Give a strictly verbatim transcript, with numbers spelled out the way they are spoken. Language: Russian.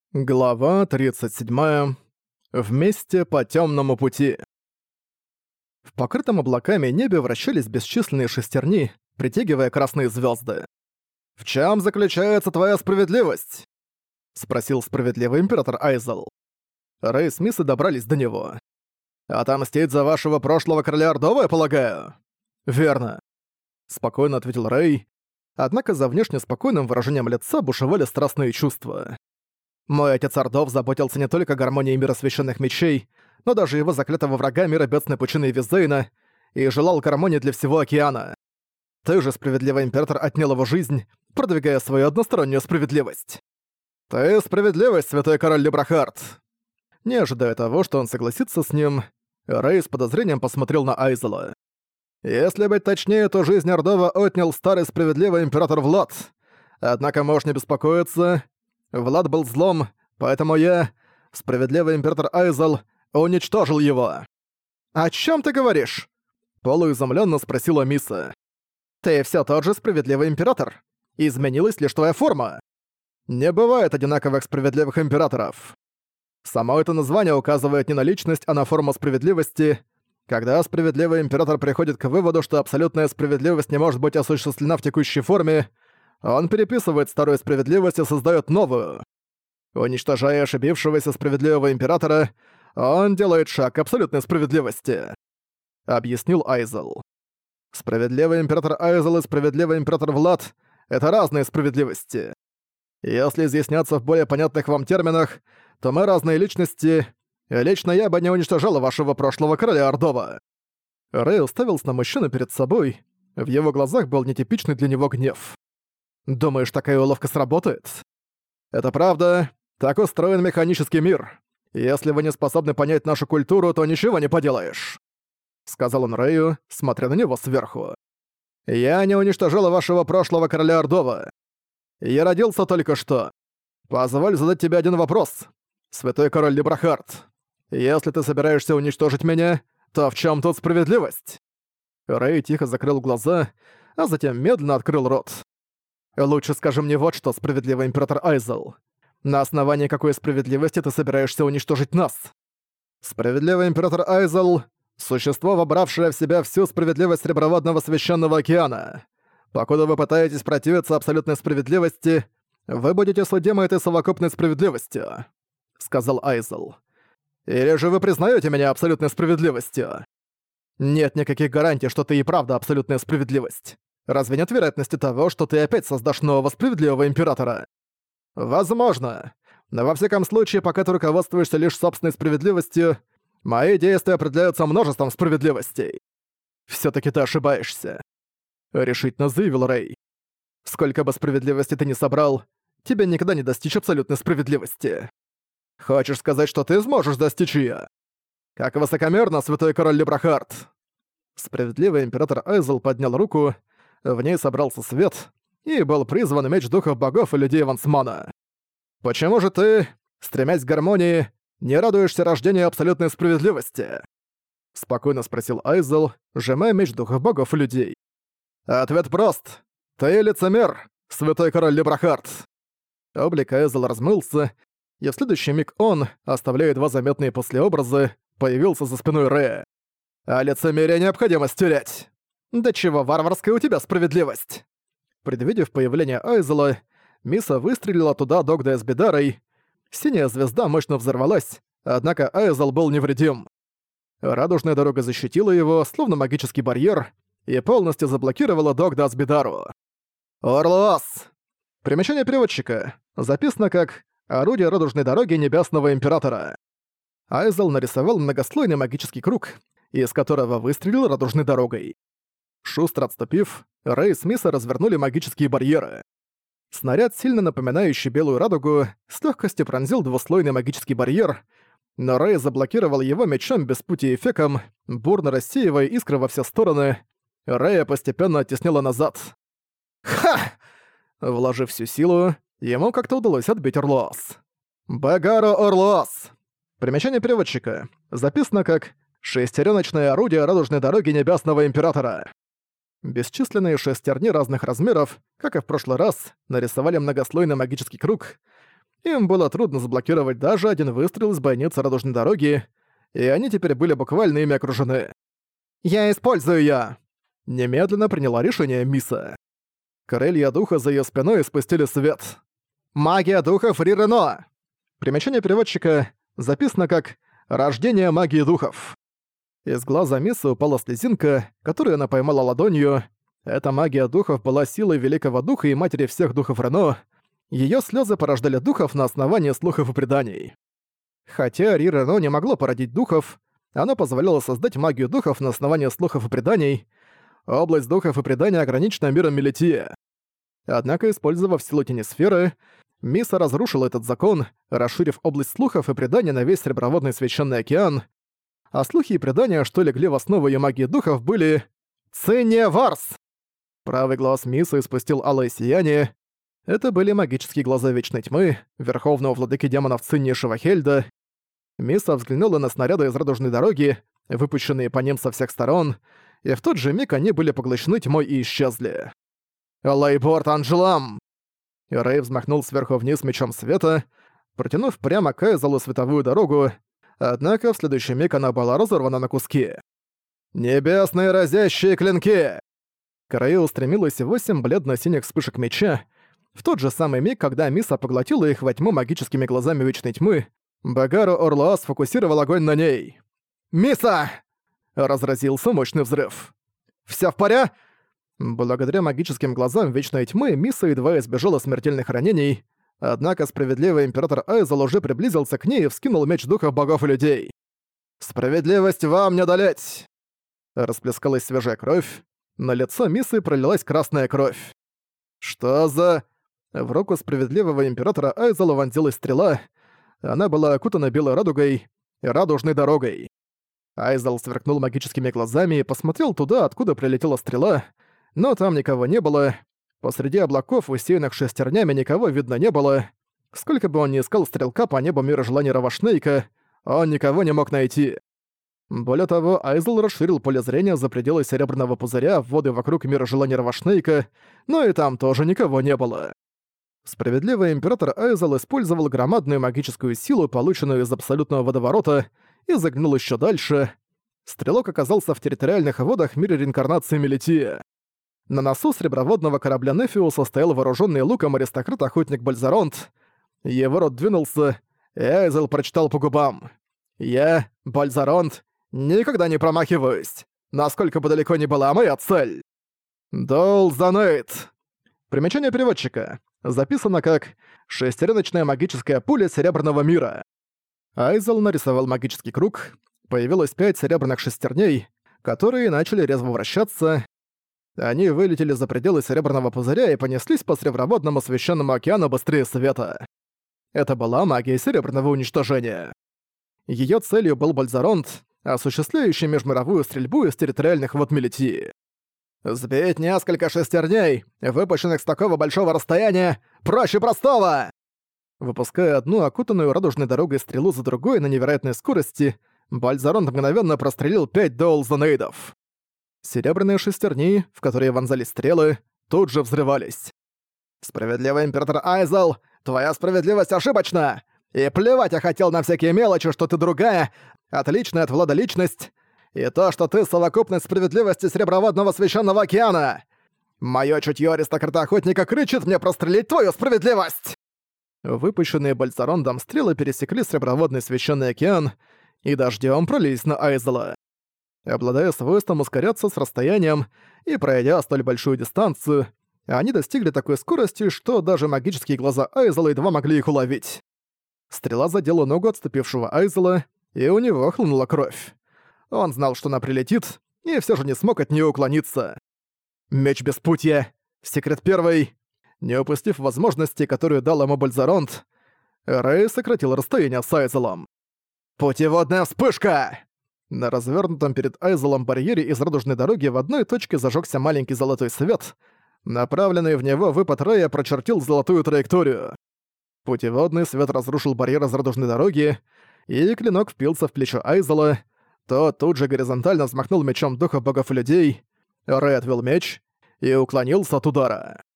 Глава тридцать седьмая. Вместе по темному пути. В покрытом облаками небе вращались бесчисленные шестерни, притягивая красные звезды. «В чем заключается твоя справедливость?» — спросил справедливый император Айзел. Рэй с Мисой добрались до него. «Отомстить за вашего прошлого короля Ордова, я полагаю?» «Верно», — спокойно ответил Рэй, однако за внешне спокойным выражением лица бушевали страстные чувства. Мой отец Ордов заботился не только о гармонии мира священных мечей, но даже его заклятого врага мира бедственной пучины Визейна, и желал гармонии для всего океана. Ты же, справедливый император, отнял его жизнь, продвигая свою одностороннюю справедливость. Ты справедливость, святой король Лебрахард. Не ожидая того, что он согласится с ним, Рэй с подозрением посмотрел на Айзела. Если быть точнее, то жизнь Ордова отнял старый справедливый император Влад. Однако можешь не беспокоиться. Влад был злом, поэтому я, справедливый император Айзел, уничтожил его. «О чем ты говоришь?» — полуизумленно спросила Миса. «Ты все тот же справедливый император. Изменилась лишь твоя форма. Не бывает одинаковых справедливых императоров. Само это название указывает не на личность, а на форму справедливости. Когда справедливый император приходит к выводу, что абсолютная справедливость не может быть осуществлена в текущей форме, он переписывает старую справедливость и создает новую. Уничтожая ошибившегося справедливого императора, он делает шаг к абсолютной справедливости», — объяснил Айзел. Справедливый император Айзел и справедливый император Влад — это разные справедливости. Если изъясняться в более понятных вам терминах, то мы разные личности, и лично я бы не уничтожал вашего прошлого короля Ордова. Рэй уставился на мужчину перед собой, в его глазах был нетипичный для него гнев. «Думаешь, такая уловка сработает?» «Это правда. Так устроен механический мир. Если вы не способны понять нашу культуру, то ничего не поделаешь», — сказал он Рэю, смотря на него сверху. «Я не уничтожил вашего прошлого короля Ордова. Я родился только что. Позволь задать тебе один вопрос, святой король Лебрахард. Если ты собираешься уничтожить меня, то в чем тут справедливость?» Рэй тихо закрыл глаза, а затем медленно открыл рот. «Лучше скажи мне вот что, справедливый император Айзел. На основании какой справедливости ты собираешься уничтожить нас?» «Справедливый император Айзел — существо, вобравшее в себя всю справедливость Среброводного Священного Океана. Покуда вы пытаетесь противиться абсолютной справедливости, вы будете судимы этой совокупной справедливостью», — сказал Айзел. «Или же вы признаете меня абсолютной справедливостью?» «Нет никаких гарантий, что ты и правда абсолютная справедливость. Разве нет вероятности того, что ты опять создашь нового справедливого императора?» «Возможно. Но во всяком случае, пока ты руководствуешься лишь собственной справедливостью, мои действия определяются множеством справедливостей». «Всё-таки ты ошибаешься», — решительно заявил Рэй. «Сколько бы справедливости ты ни собрал, тебе никогда не достичь абсолютной справедливости. Хочешь сказать, что ты сможешь достичь её? Как высокомерно, святой король Лебрахард!» Справедливый император Айзел поднял руку, в ней собрался свет, и был призван меч духов богов и людей Вансмана. «Почему же ты, стремясь к гармонии, не радуешься рождению абсолютной справедливости?» — спокойно спросил Айзел, сжимая меч духов богов и людей. «Ответ прост. Ты лицемер, святой король Лебрахард!» Облик Айзела размылся, и в следующий миг он, оставляя едва заметные послеобразы, появился за спиной Рэя. «А лицемерие необходимо стереть!» «Да чего варварская у тебя справедливость!» Предвидев появление Айзела, Миса выстрелила туда Догда с Бедарой. Синяя звезда мощно взорвалась, однако Айзел был невредим. Радужная дорога защитила его, словно магический барьер, и полностью заблокировала Догда с Бедару. «Орлоас!» Примечание переводчика. Записано как «Орудие радужной дороги Небесного Императора». Айзел нарисовал многослойный магический круг, из которого выстрелил радужной дорогой. Шустро отступив, Рэй с Миса развернули магические барьеры. Снаряд, сильно напоминающий белую радугу, с легкостью пронзил двуслойный магический барьер, но Рэй заблокировал его мечом без пути и феком, бурно рассеивая искры во все стороны. Рэя постепенно оттеснило назад. «Ха!» Вложив всю силу, ему как-то удалось отбить Орлоас. «Багаро Орлоас!» Примечание переводчика. Записано как «Шестерёночное орудие радужной дороги Небесного Императора». Бесчисленные шестерни разных размеров, как и в прошлый раз, нарисовали многослойный магический круг. Им было трудно заблокировать даже один выстрел из бойницы Радужной дороги, и они теперь были буквально ими окружены. «Я использую её!» Немедленно приняла решение Миса. Крылья духа за её спиной спустили свет. «Магия духов Ри Рено!» Примечание переводчика записано как «Рождение магии духов». Из глаза Мисы упала слезинка, которую она поймала ладонью. Эта магия духов была силой великого духа и матери всех духов Рено. Её слёзы порождали духов на основании слухов и преданий. Хотя Ри Рено не могло породить духов, оно позволяло создать магию духов на основании слухов и преданий. Область духов и преданий ограничена миром Мелития. Однако, использовав силу тени сферы, Миса разрушила этот закон, расширив область слухов и преданий на весь Среброводный Священный океан, а слухи и предания, что легли в основу её магии духов, были «Ценне Варс!». Правый глаз Мисы испустил алое сияние. Это были магические глаза Вечной Тьмы, верховного владыки демонов ценнейшего Хельда. Миса взглянула на снаряды из Радужной дороги, выпущенные по ним со всех сторон, и в тот же миг они были поглощены тьмой и исчезли. «Лейборд Анджелам!» И Рэй взмахнул сверху вниз мечом света, протянув прямо к Айзелу световую дорогу, однако в следующий миг она была разорвана на куски. «Небесные разящие клинки!» К Рэю устремилось восемь бледно-синих вспышек меча. В тот же самый миг, когда Миса поглотила их во тьму магическими глазами Вечной Тьмы, Багару Орлоа сфокусировал огонь на ней. «Миса!» — разразился мощный взрыв. «Всё в порядке?» Благодаря магическим глазам Вечной Тьмы Миса едва избежала смертельных ранений, однако справедливый император Айзел уже приблизился к ней и вскинул меч духов богов и людей. «Справедливость вам не одолеть!» Расплескалась свежая кровь, на лицо Мисы пролилась красная кровь. «Что за...» В руку справедливого императора Айзела вонзилась стрела, она была окутана белой радугой и радужной дорогой. Айзел сверкнул магическими глазами и посмотрел туда, откуда прилетела стрела, но там никого не было. Посреди облаков, усеянных шестернями, никого видно не было. Сколько бы он ни искал стрелка по небу мира желаний Равашнейка, он никого не мог найти. Более того, Айзел расширил поле зрения за пределы серебряного пузыря в воды вокруг мира желаний Равашнейка, но и там тоже никого не было. Справедливый император Айзел использовал громадную магическую силу, полученную из абсолютного водоворота, и заглянул еще дальше. Стрелок оказался в территориальных водах мира реинкарнации Мелития. На носу среброводного корабля Нефиуса стоял вооруженный луком аристократ-охотник Бальзаронт. Его рот двинулся, и Айзел прочитал по губам. «Я, Бальзаронт, никогда не промахиваюсь, насколько бы далеко ни была моя цель». Долзанейт. Примечание переводчика. Записано как «шестереночная магическая пуля Серебряного мира». Айзел нарисовал магический круг, появилось пять серебряных шестерней, которые начали резво вращаться. Они вылетели за пределы серебряного пузыря и понеслись по среброводному священному океану быстрее света. Это была магия серебряного уничтожения. Её целью был Бальзаронт, осуществляющий межмировую стрельбу из территориальных вод Мелитии. «Сбить несколько шестерней, выпущенных с такого большого расстояния, проще простого!» Выпуская одну окутанную радужной дорогой стрелу за другой на невероятной скорости, Бальзаронт мгновенно прострелил пять доулзанейдов. Серебряные шестерни, в которые вонзались стрелы, тут же взрывались. «Справедливый император Айзел, твоя справедливость ошибочна! И плевать я хотел на всякие мелочи, что ты другая, отличная от Влада личность, и то, что ты совокупность справедливости Среброводного Священного океана! Моё чутьё аристократа-охотника кричит мне прострелить твою справедливость!» Выпущенные Бальзарондом стрелы пересекли Среброводный Священный океан и дождём пролились на Айзела. Обладая свойством ускоряться с расстоянием и пройдя столь большую дистанцию, они достигли такой скорости, что даже магические глаза Айзела едва могли их уловить. Стрела задела ногу отступившего Айзела, и у него хлынула кровь. Он знал, что она прилетит, и всё же не смог от неё уклониться. Меч беспутья. Секрет первый. Не упустив возможности, которую дал ему Бальзаронт, Рэй сократил расстояние с Айзелом. «Путеводная вспышка!» На развернутом перед Айзелом барьере из радужной дороги в одной точке зажёгся маленький золотой свет. Направленный в него выпад Рэя прочертил золотую траекторию. Путеводный свет разрушил барьер из радужной дороги, и клинок впился в плечо Айзела. Тот тут же горизонтально взмахнул мечом духа богов и людей. Рэй отвел меч и уклонился от удара.